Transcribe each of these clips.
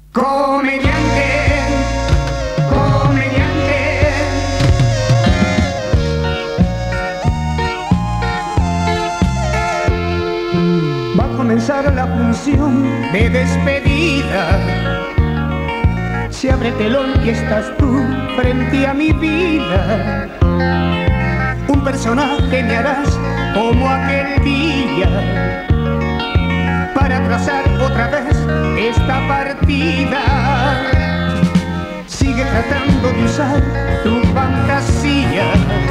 Comediante, comediante. Va a comenzar la función de despedida. Se abre telón y estás tú frente a mi vida. Un personaje me harás como aquel día, para trazar otra vez esta partida. Sigue tratando de usar tu fantasía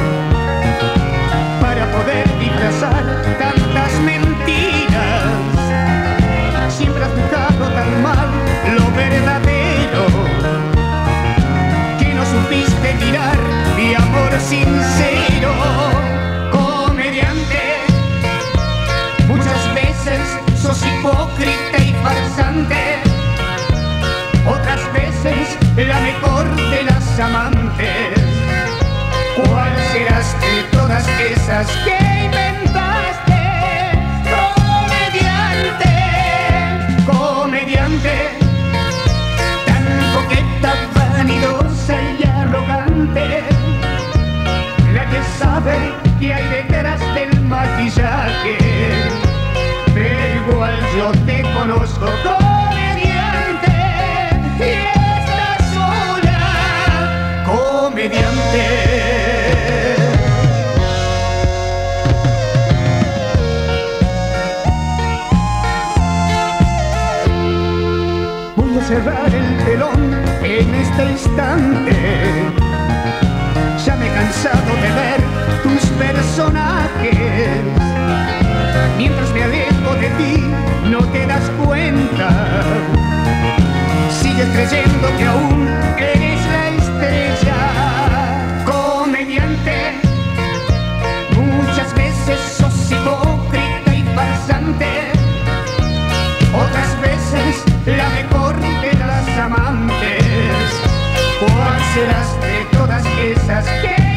para poder disfrazar tantas mentiras. Siempre has buscado tan mal lo verdadero, que no supiste mirar mi amor sincero. Comediante, muchas veces sos hipócrita y farsante, otras veces la mejor de las amantes. ¿Cuál serás de todas esas que inventaste? Comediante, comediante, tan coqueta, vanidosa y arrogante, la que sabe que hay detrás del maquillaje. Pero igual yo te conozco, comediante, y estás sola, comediante. Voy a cerrar el telón en este instante. Ya me he cansado de ver tus personajes. Mientras me alejo de ti, no te das cuenta. Sigues creyendo que aún eres la estrella. Comediante, muchas veces sos hipócrita y farsante, otras veces la mejor de las amantes. ¿Cuál serás de todas esas que